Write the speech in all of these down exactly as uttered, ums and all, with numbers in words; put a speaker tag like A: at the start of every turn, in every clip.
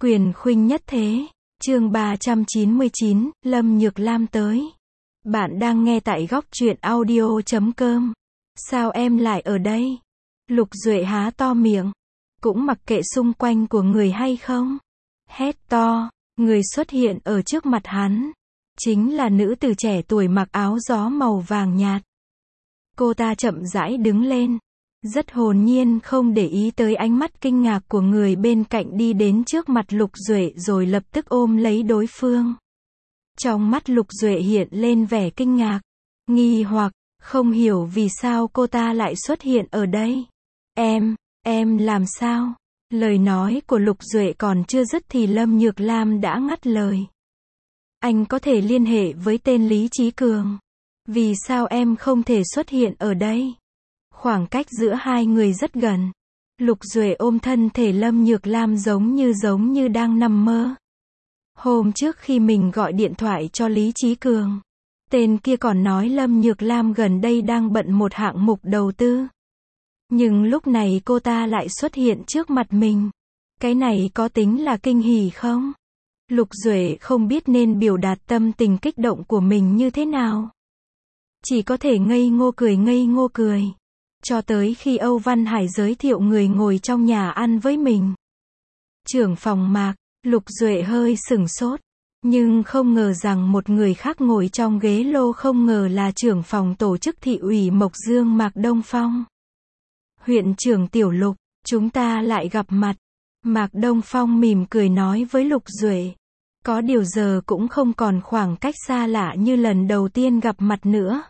A: Quyền khuynh nhất thế. Chương ba trăm chín mươi chín, Lâm Nhược Lam tới. Bạn đang nghe tại góc truyện audio chấm com. Sao em lại ở đây? Lục Duệ há to miệng. Cũng mặc kệ xung quanh của người hay không? Hét to. Người xuất hiện ở trước mặt hắn. Chính là nữ tử trẻ tuổi mặc áo gió màu vàng nhạt. Cô ta chậm rãi đứng lên. Rất hồn nhiên không để ý tới ánh mắt kinh ngạc của người bên cạnh, đi đến trước mặt Lục Duệ rồi lập tức ôm lấy đối phương. Trong mắt Lục Duệ hiện lên vẻ kinh ngạc, nghi hoặc, không hiểu vì sao cô ta lại xuất hiện ở đây. Em, em làm sao? Lời nói của Lục Duệ còn chưa dứt thì Lâm Nhược Lam đã ngắt lời. Anh có thể liên hệ với tên Lý Chí Cường. Vì sao em không thể xuất hiện ở đây? Khoảng cách giữa hai người rất gần. Lục Duệ ôm thân thể Lâm Nhược Lam giống như giống như đang nằm mơ. Hôm trước khi mình gọi điện thoại cho Lý Chí Cường, tên kia còn nói Lâm Nhược Lam gần đây đang bận một hạng mục đầu tư. Nhưng lúc này cô ta lại xuất hiện trước mặt mình. Cái này có tính là kinh hỉ không? Lục Duệ không biết nên biểu đạt tâm tình kích động của mình như thế nào. Chỉ có thể ngây ngô cười ngây ngô cười. Cho tới khi Âu Văn Hải giới thiệu người ngồi trong nhà ăn với mình. Trưởng phòng Mạc, Lục Duệ hơi sửng sốt. Nhưng không ngờ rằng một người khác ngồi trong ghế lô không ngờ là trưởng phòng tổ chức thị ủy Mộc Dương Mạc Đông Phong. Huyện trưởng Tiểu Lục, chúng ta lại gặp mặt. Mạc Đông Phong mỉm cười nói với Lục Duệ. Có điều giờ cũng không còn khoảng cách xa lạ như lần đầu tiên gặp mặt nữa.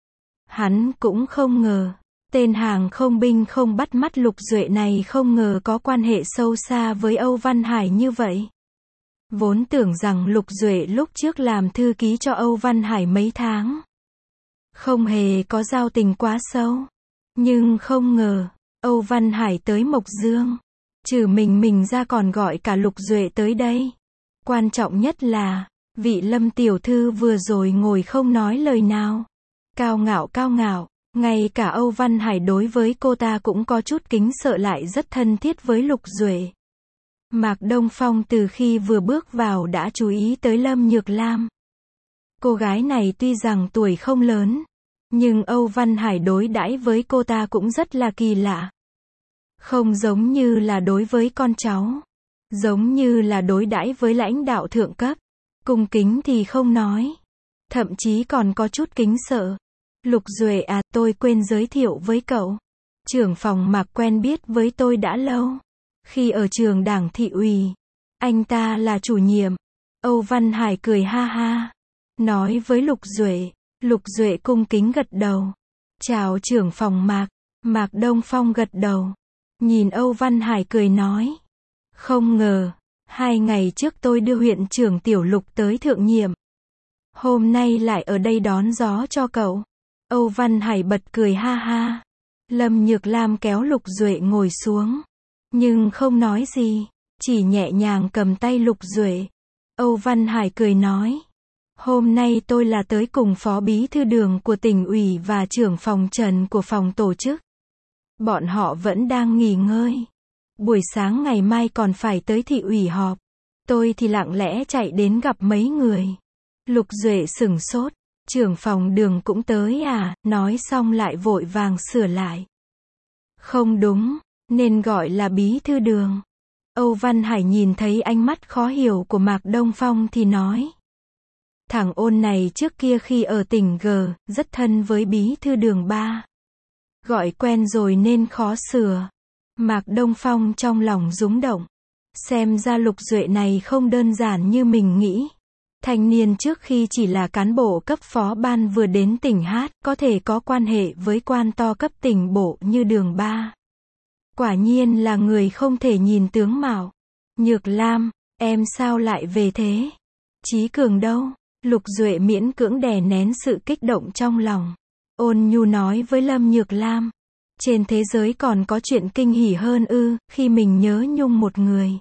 A: Hắn cũng không ngờ. Tên hàng không binh không bắt mắt Lục Duệ này không ngờ có quan hệ sâu xa với Âu Văn Hải như vậy. Vốn tưởng rằng Lục Duệ lúc trước làm thư ký cho Âu Văn Hải mấy tháng. Không hề có giao tình quá sâu. Nhưng không ngờ, Âu Văn Hải tới Mộc Dương. Trừ mình mình ra còn gọi cả Lục Duệ tới đây. Quan trọng nhất là, vị Lâm tiểu thư vừa rồi ngồi không nói lời nào. Cao ngạo cao ngạo. Ngay cả Âu Văn Hải đối với cô ta cũng có chút kính sợ lại rất thân thiết với Lục Duệ. Mạc Đông Phong từ khi vừa bước vào đã chú ý tới Lâm Nhược Lam. Cô gái này tuy rằng tuổi không lớn, nhưng Âu Văn Hải đối đãi với cô ta cũng rất là kỳ lạ. Không giống như là đối với con cháu, giống như là đối đãi với lãnh đạo thượng cấp. Cung kính thì không nói, thậm chí còn có chút kính sợ. Lục Duệ à, tôi quên giới thiệu với cậu. Trưởng phòng Mạc quen biết với tôi đã lâu. Khi ở trường đảng thị ủy, anh ta là chủ nhiệm. Âu Văn Hải cười ha ha, nói với Lục Duệ. Lục Duệ cung kính gật đầu. Chào trưởng phòng Mạc. Mạc Đông Phong gật đầu. Nhìn Âu Văn Hải cười nói. Không ngờ, hai ngày trước tôi đưa huyện trưởng Tiểu Lục tới thượng nhiệm. Hôm nay lại ở đây đón gió cho cậu. Âu Văn Hải bật cười ha ha. Lâm Nhược Lam kéo Lục Duệ ngồi xuống. Nhưng không nói gì. Chỉ nhẹ nhàng cầm tay Lục Duệ. Âu Văn Hải cười nói. Hôm nay tôi là tới cùng phó bí thư đường của tỉnh ủy và trưởng phòng Trần của phòng tổ chức. Bọn họ vẫn đang nghỉ ngơi. Buổi sáng ngày mai còn phải tới thị ủy họp. Tôi thì lặng lẽ chạy đến gặp mấy người. Lục Duệ sửng sốt. Trưởng phòng Đường cũng tới à, nói xong lại vội vàng sửa lại. Không đúng, nên gọi là bí thư Đường. Âu Văn Hải nhìn thấy ánh mắt khó hiểu của Mạc Đông Phong thì nói. Thằng ôn này trước kia khi ở tỉnh G, rất thân với bí thư Đường ba. Gọi quen rồi nên khó sửa. Mạc Đông Phong trong lòng rúng động. Xem ra Lục Duệ này không đơn giản như mình nghĩ. Thanh niên trước khi chỉ là cán bộ cấp phó ban vừa đến tỉnh Hát, có thể có quan hệ với quan to cấp tỉnh bộ như Đường ba. Quả nhiên là người không thể nhìn tướng mạo. Nhược Lam, em sao lại về thế? Chí Cường đâu? Lục Duệ miễn cưỡng đè nén sự kích động trong lòng. Ôn nhu nói với Lâm Nhược Lam. Trên thế giới còn có chuyện kinh hỉ hơn ư, khi mình nhớ nhung một người.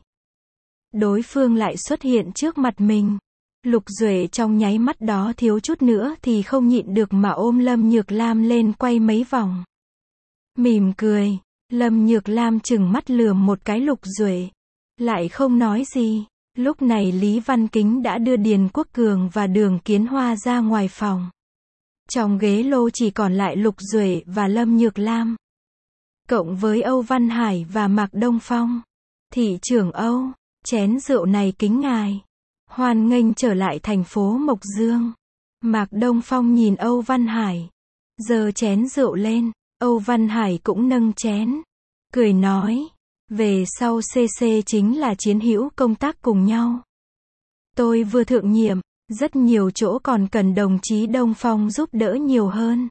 A: Đối phương lại xuất hiện trước mặt mình. Lục Duệ trong nháy mắt đó thiếu chút nữa thì không nhịn được mà ôm Lâm Nhược Lam lên quay mấy vòng. Mỉm cười, Lâm Nhược Lam chừng mắt lườm một cái Lục Duệ. lại không nói gì. Lúc này Lý Văn Kính đã đưa Điền Quốc Cường và Đường Kiến Hoa ra ngoài phòng. Trong ghế lô chỉ còn lại Lục Duệ và Lâm Nhược Lam. Cộng với Âu Văn Hải và Mạc Đông Phong. Thị trưởng Âu, chén rượu này kính ngài. Hoan nghênh trở lại thành phố Mộc Dương. Mạc Đông Phong nhìn Âu Văn Hải. Giơ chén rượu lên. Âu Văn Hải cũng nâng chén. Cười nói. Về sau xê xê chính là chiến hữu công tác cùng nhau. Tôi vừa thượng nhiệm, rất nhiều chỗ còn cần đồng chí Đông Phong giúp đỡ nhiều hơn.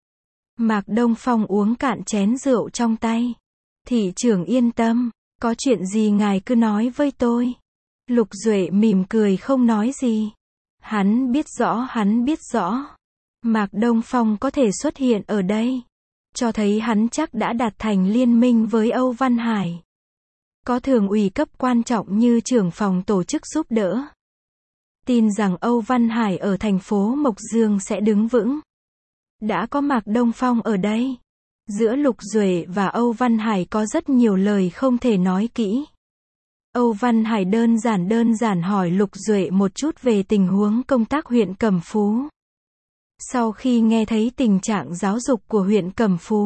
A: Mạc Đông Phong uống cạn chén rượu trong tay. Thị trưởng yên tâm, có chuyện gì ngài cứ nói với tôi. Lục Duệ mỉm cười không nói gì. Hắn biết rõ, hắn biết rõ. Mạc Đông Phong có thể xuất hiện ở đây, cho thấy hắn chắc đã đạt thành liên minh với Âu Văn Hải. Có thường ủy cấp quan trọng như trưởng phòng tổ chức giúp đỡ. Tin rằng Âu Văn Hải ở thành phố Mộc Dương sẽ đứng vững. Đã có Mạc Đông Phong ở đây. Giữa Lục Duệ và Âu Văn Hải có rất nhiều lời không thể nói kỹ. Âu Văn Hải đơn giản đơn giản hỏi Lục Duệ một chút về tình huống công tác huyện Cẩm Phú. Sau khi nghe thấy tình trạng giáo dục của huyện Cẩm Phú,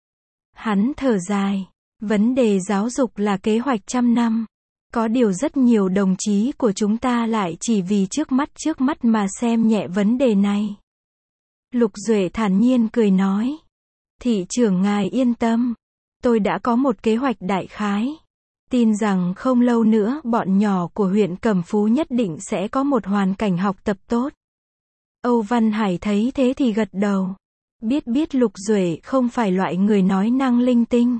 A: hắn thở dài. Vấn đề giáo dục là kế hoạch trăm năm. Có điều rất nhiều đồng chí của chúng ta lại chỉ vì trước mắt trước mắt mà xem nhẹ vấn đề này. Lục Duệ thản nhiên cười nói. Thị trưởng ngài yên tâm. Tôi đã có một kế hoạch đại khái. Tin rằng không lâu nữa bọn nhỏ của huyện Cẩm Phú nhất định sẽ có một hoàn cảnh học tập tốt. Âu Văn Hải thấy thế thì gật đầu. Biết biết Lục Duệ không phải loại người nói năng linh tinh.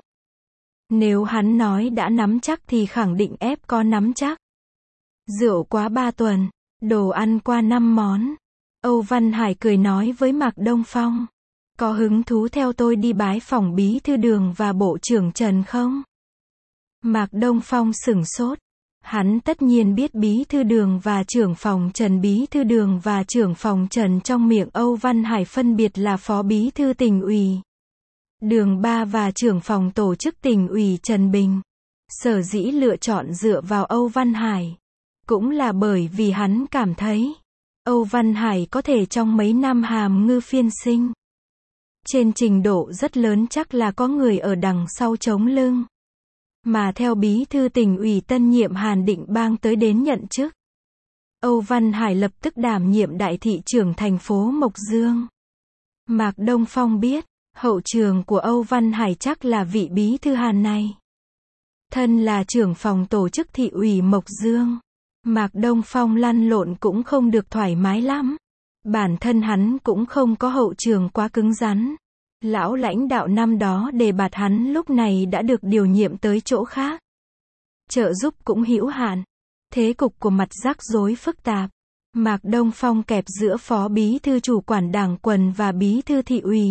A: Nếu hắn nói đã nắm chắc thì khẳng định ép có nắm chắc. Rượu quá ba tuần, đồ ăn qua năm món. Âu Văn Hải cười nói với Mạc Đông Phong. Có hứng thú theo tôi đi bái phỏng bí thư Đường và bộ trưởng Trần không? Mạc Đông Phong sửng sốt. Hắn tất nhiên biết bí thư Đường và trưởng phòng Trần. Bí thư Đường và trưởng phòng Trần trong miệng Âu Văn Hải phân biệt là phó bí thư tỉnh ủy Đường Ba và trưởng phòng tổ chức tỉnh ủy Trần Bình. Sở dĩ lựa chọn dựa vào Âu Văn Hải, cũng là bởi vì hắn cảm thấy Âu Văn Hải có thể trong mấy năm hàm ngư phiên sinh. Trên trình độ rất lớn chắc là có người ở đằng sau chống lưng. Mà theo bí thư tỉnh ủy tân nhiệm Hàn Định Bang tới đến nhận chức, Âu Văn Hải lập tức đảm nhiệm đại thị trưởng thành phố Mộc Dương. Mạc Đông Phong biết, hậu trường của Âu Văn Hải chắc là vị bí thư Hàn này. Thân là trưởng phòng tổ chức thị ủy Mộc Dương, Mạc Đông Phong lăn lộn cũng không được thoải mái lắm. Bản thân hắn cũng không có hậu trường quá cứng rắn. Lão lãnh đạo năm đó đề bạt hắn lúc này đã được điều nhiệm tới chỗ khác. Trợ giúp cũng hữu hạn. Thế cục của mặt rắc rối phức tạp. Mạc Đông Phong kẹp giữa phó bí thư chủ quản đảng quần và bí thư thị ủy.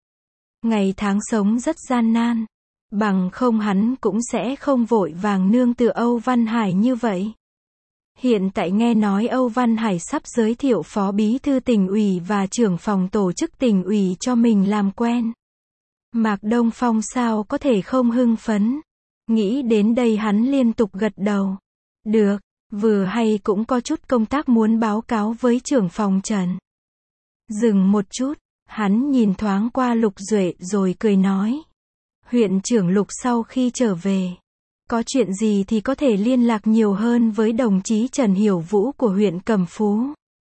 A: Ngày tháng sống rất gian nan. Bằng không hắn cũng sẽ không vội vàng nương tựa Âu Văn Hải như vậy. Hiện tại nghe nói Âu Văn Hải sắp giới thiệu phó bí thư tỉnh ủy và trưởng phòng tổ chức tỉnh ủy cho mình làm quen. Mạc Đông Phong sao có thể không hưng phấn. Nghĩ đến đây hắn liên tục gật đầu. Được, vừa hay cũng có chút công tác muốn báo cáo với trưởng phòng Trần. Dừng một chút, hắn nhìn thoáng qua Lục Duệ rồi cười nói. Huyện trưởng Lục sau khi trở về, có chuyện gì thì có thể liên lạc nhiều hơn với đồng chí Trần Hiểu Vũ của huyện Cẩm Phú.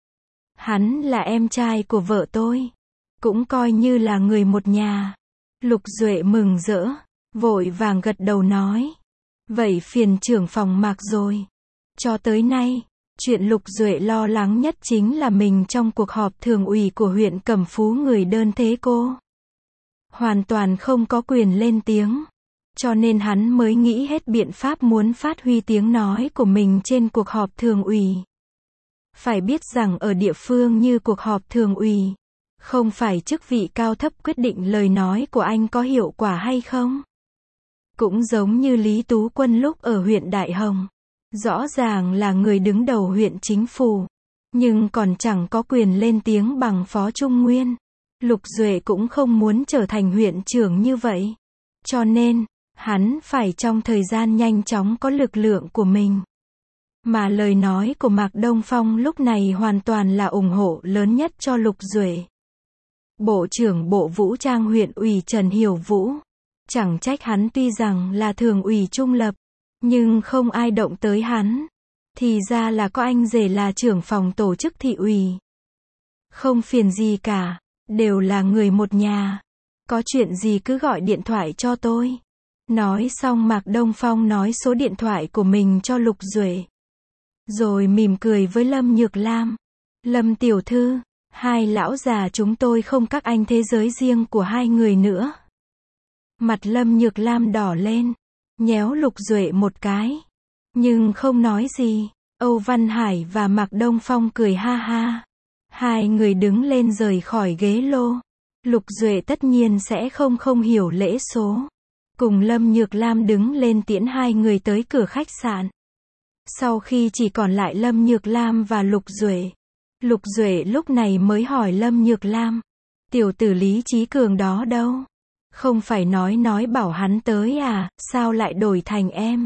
A: Hắn là em trai của vợ tôi, cũng coi như là người một nhà. Lục Duệ mừng rỡ, vội vàng gật đầu nói. Vậy phiền trưởng phòng Mạc rồi. Cho tới nay, chuyện Lục Duệ lo lắng nhất chính là mình trong cuộc họp thường ủy của huyện Cẩm Phú người đơn thế cô. Hoàn toàn không có quyền lên tiếng. Cho nên hắn mới nghĩ hết biện pháp muốn phát huy tiếng nói của mình trên cuộc họp thường ủy. Phải biết rằng ở địa phương như cuộc họp thường ủy, không phải chức vị cao thấp quyết định lời nói của anh có hiệu quả hay không. Cũng giống như Lý Tú Quân lúc ở huyện Đại Hồng. Rõ ràng là người đứng đầu huyện chính phủ, nhưng còn chẳng có quyền lên tiếng bằng Phó Trung Nguyên. Lục Duệ cũng không muốn trở thành huyện trưởng như vậy. Cho nên, Hắn phải trong thời gian nhanh chóng có lực lượng của mình. Mà lời nói của Mạc Đông Phong lúc này hoàn toàn là ủng hộ lớn nhất cho Lục Duệ. Bộ trưởng Bộ Vũ trang huyện ủy Trần Hiểu Vũ. Chẳng trách hắn tuy rằng là thường ủy trung lập, nhưng không ai động tới hắn. Thì ra là có anh rể là trưởng phòng tổ chức thị ủy. Không phiền gì cả, đều là người một nhà. Có chuyện gì cứ gọi điện thoại cho tôi. Nói xong Mạc Đông Phong nói số điện thoại của mình cho Lục Duệ. Rồi mỉm cười với Lâm Nhược Lam. Lâm tiểu thư, hai lão già chúng tôi không các anh thế giới riêng của hai người nữa. Mặt Lâm Nhược Lam đỏ lên, nhéo Lục Duệ một cái. Nhưng không nói gì. Âu Văn Hải và Mạc Đông Phong cười ha ha. Hai người đứng lên rời khỏi ghế lô. Lục Duệ tất nhiên sẽ không không hiểu lễ số. Cùng Lâm Nhược Lam đứng lên tiễn hai người tới cửa khách sạn. Sau khi chỉ còn lại Lâm Nhược Lam và Lục Duệ. Lục Duệ lúc này mới hỏi Lâm Nhược Lam. Tiểu tử Lý Chí Cường đó đâu? Không phải nói nói bảo hắn tới à, sao lại đổi thành em?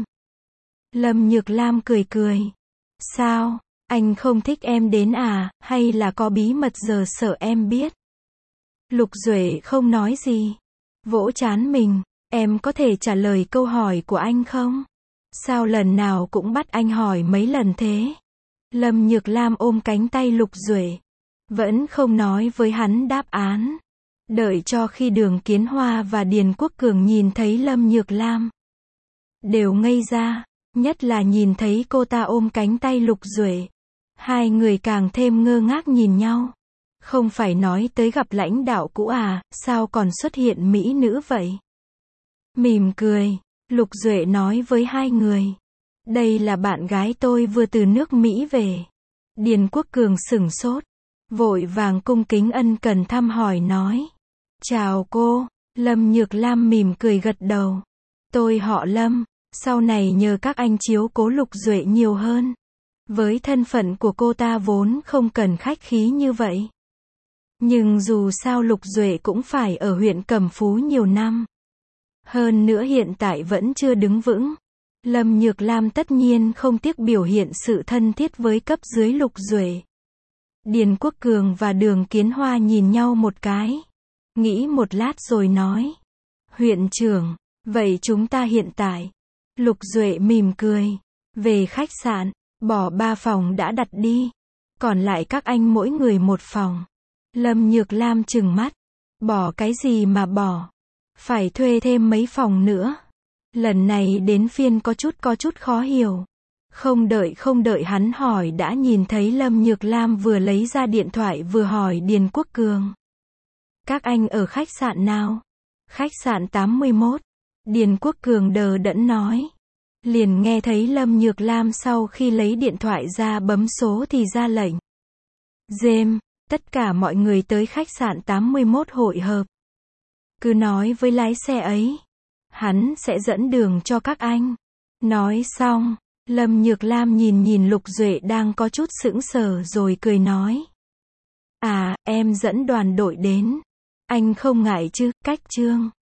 A: Lâm Nhược Lam cười cười. Sao, anh không thích em đến à, hay là có bí mật giờ sợ em biết? Lục Duệ không nói gì. Vỗ trán mình, em có thể trả lời câu hỏi của anh không? Sao lần nào cũng bắt anh hỏi mấy lần thế? Lâm Nhược Lam ôm cánh tay Lục Duệ. Vẫn không nói với hắn đáp án. Đợi cho khi Đường Kiến Hoa và Điền Quốc Cường nhìn thấy Lâm Nhược Lam. Đều ngây ra, nhất là nhìn thấy cô ta ôm cánh tay Lục Duệ. Hai người càng thêm ngơ ngác nhìn nhau. Không phải nói tới gặp lãnh đạo cũ à, sao còn xuất hiện mỹ nữ vậy? Mỉm cười, Lục Duệ nói với hai người. Đây là bạn gái tôi vừa từ nước Mỹ về. Điền Quốc Cường sửng sốt. Vội vàng cung kính ân cần thăm hỏi nói. Chào cô, Lâm Nhược Lam mỉm cười gật đầu. Tôi họ Lâm, sau này nhờ các anh chiếu cố Lục Duệ nhiều hơn. Với thân phận của cô ta vốn không cần khách khí như vậy. Nhưng dù sao Lục Duệ cũng phải ở huyện Cẩm Phú nhiều năm. Hơn nữa hiện tại vẫn chưa đứng vững. Lâm Nhược Lam tất nhiên không tiếc biểu hiện sự thân thiết với cấp dưới Lục Duệ. Điền Quốc Cường và Đường Kiến Hoa nhìn nhau một cái. Nghĩ một lát rồi nói. Huyện trưởng, vậy chúng ta hiện tại. Lục Duệ mỉm cười. Về khách sạn, bỏ ba phòng đã đặt đi. Còn lại các anh mỗi người một phòng. Lâm Nhược Lam trừng mắt. Bỏ cái gì mà bỏ? Phải thuê thêm mấy phòng nữa. Lần này đến phiên có chút có chút khó hiểu. Không đợi không đợi hắn hỏi đã nhìn thấy Lâm Nhược Lam vừa lấy ra điện thoại vừa hỏi Điền Quốc Cường. Các anh ở khách sạn nào? Khách sạn tám mươi mốt. Điền Quốc Cường đờ đẫn nói. Liền nghe thấy Lâm Nhược Lam sau khi lấy điện thoại ra bấm số thì ra lệnh. Dêm, tất cả mọi người tới khách sạn tám mươi mốt hội hợp. Cứ nói với lái xe ấy. Hắn sẽ dẫn đường cho các anh. Nói xong, Lâm Nhược Lam nhìn nhìn Lục Duệ đang có chút sững sờ rồi cười nói. À, em dẫn đoàn đội đến. Anh không ngại chứ, cách Trương.